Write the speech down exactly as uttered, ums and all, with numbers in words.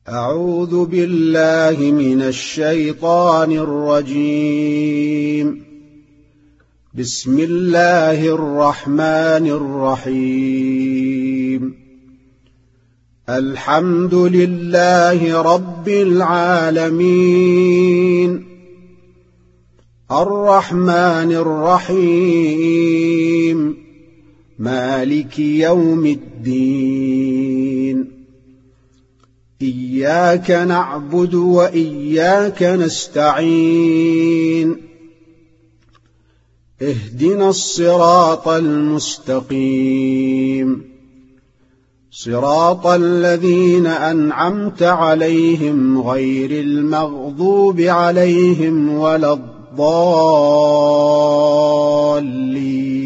أعوذ بالله من الشيطان الرجيم. بسم الله الرحمن الرحيم. الحمد لله رب العالمين، الرحمن الرحيم، مالك يوم الدين. إياك نعبد وإياك نستعين. اهدنا الصراط المستقيم، صراط الذين أنعمت عليهم غير المغضوب عليهم ولا الضالين.